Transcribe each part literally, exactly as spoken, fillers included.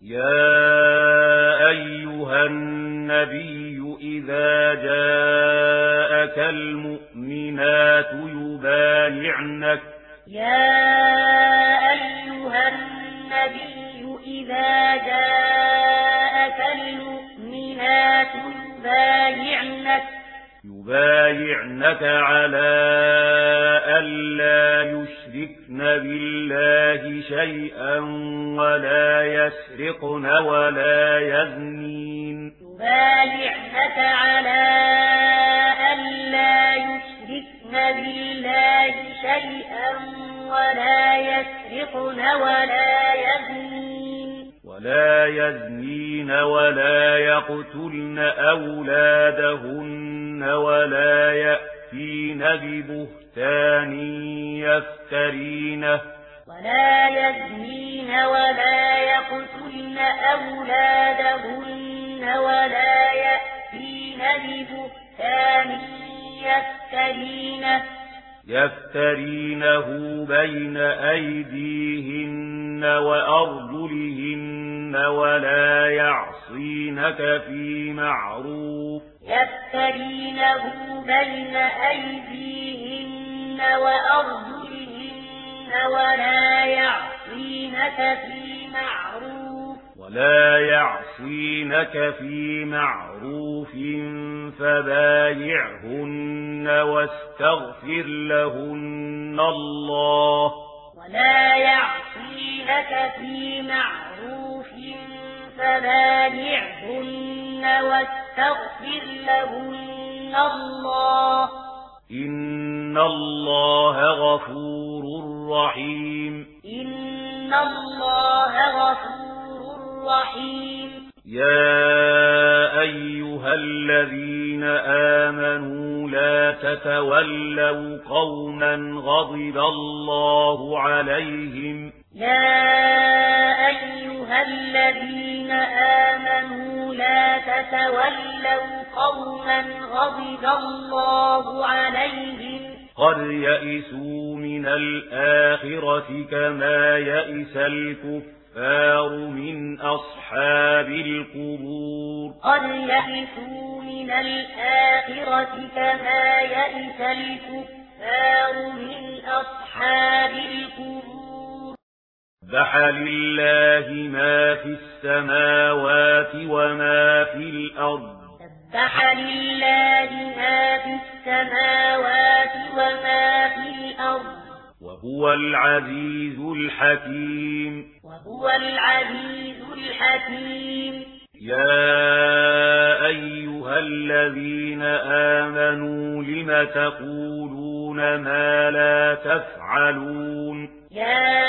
يا أيها النبي إذا جاءك المؤمنات يبايعنك يا أيها النبي إذا جاءك المؤمنات يبايعنك يبايعنك على ألا يشركن بالله شيئا ولا يسرقن ولا يزنين يبايعنك على ألا يشركن بالله شيئا ولا يسرقن ولا يزنين ولا يزنين ولا يقتلن أولادهن ولا يأتين ببهتان يفترينه ولا يزنين ولا يقتلن أولادهن ولا يأتين ببهتان يفترينه يفترينه بين أيديهن وأرجلهن ولا يعصينك في معروف يفترينه بين أيديهن وأرجلهن ولا يعصينك في معروف ولا يعصينك في معروف فبايعهن واستغفر لهن الله ولا يعصينك في معروف فبايعهن واستغفر لهن الله إن الله غفور رحيم إن الله غفور رحيم يا أيها الذين آمنوا لا تتولوا قوما غضب الله عليهم يا أيها الذين آمنوا لا تتولوا قوما غضب الله عليهم قد يئسوا من الآخرة كما يئس الكفار من أصحاب القبور قد يئسوا من الآخرة كما يئس الكفار من أصحاب القبور سبح لله ما في السماوات وما في الأرض سبح لله ما في السماوات وما في الأرض وهو العزيز الحكيم وهو العزيز الحكيم يا أيها الذين آمنوا لم تقولون ما لا تفعلون يا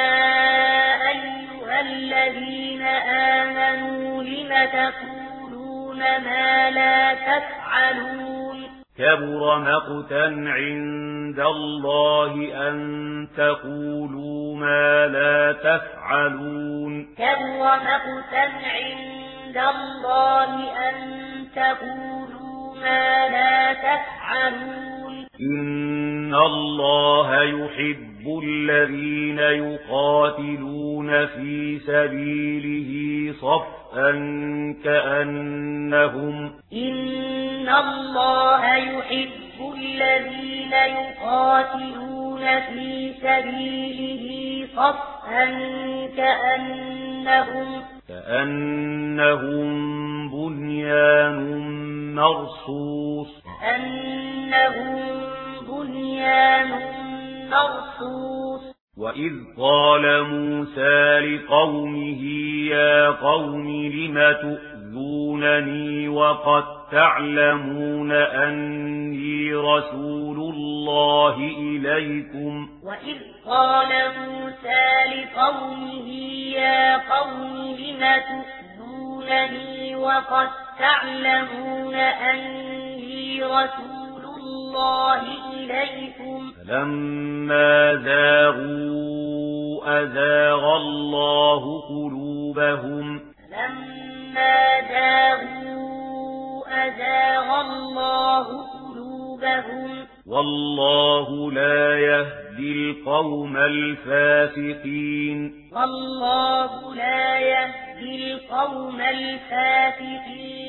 أيها الذين آمنوا لم تقولون ما لا تفعلون كبر مقتا عند الله أن تقولوا ما لا تفعلون كبر مقتا عند الله أن تقولوا ما لا تفعلون إن الله يحب الذين يقاتلون في سبيله صفا كأنهم إن الله يحب الذين يقاتلون في سبيله صفا كأنهم كأنهم بنيان مرصوص كأنهم بنيان مرصوص وإذ قال موسى لقومه يا قوم لم تؤذونني وقد تعلمون أني رسول الله إليكم وإذ قال موسى لقومه يا قوم لم تؤذونني وقد تعلمون أني رسول الله إليكم فلما زاغوا أزاغ الله قلوبهم فلما زاغوا أزاغ الله قلوبهم والله لا يهدي القوم الفاسقين والله لا يهدي يهدي القوم الفاسقين.